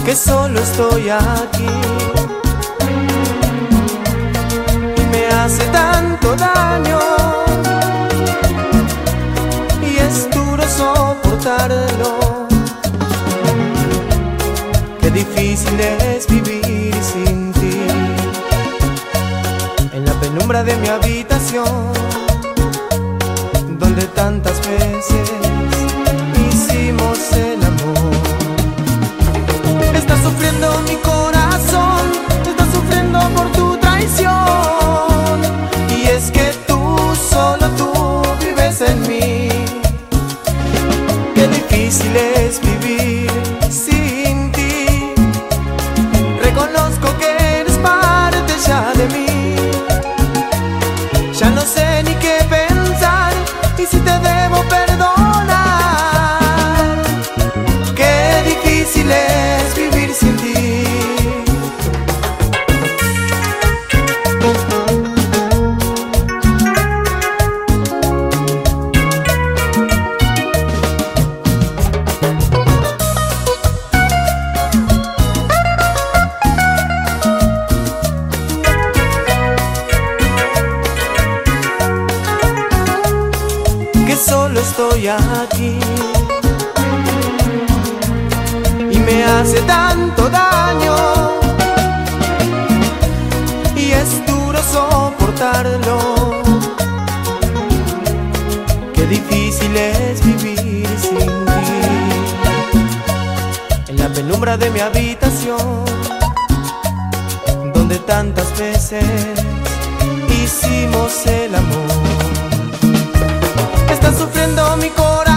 que solo estoy aquí y me hace tanto daño y es duro soportarlo. Qué difícil es vivir sin ti. En la penumbra de mi habitación, donde tantas veces hicimos el amor. Está sufriendo mi corazón, está sufriendo por tu traición. Y es que tú, solo tú vives en mí. Qué difícil es vivir sin ti. Reconozco que eres parte ya de mí. Ya no sé ni qué pensar y si te debo perdonar. Qué difícil es vivir sin ti. Que solo estoy aquí y me hace tanto daño y es duro soportarlo. Qué difícil es vivir sin ti. En la penumbra de mi habitación, donde tantas veces hicimos el amor. Está sufriendo mi corazón,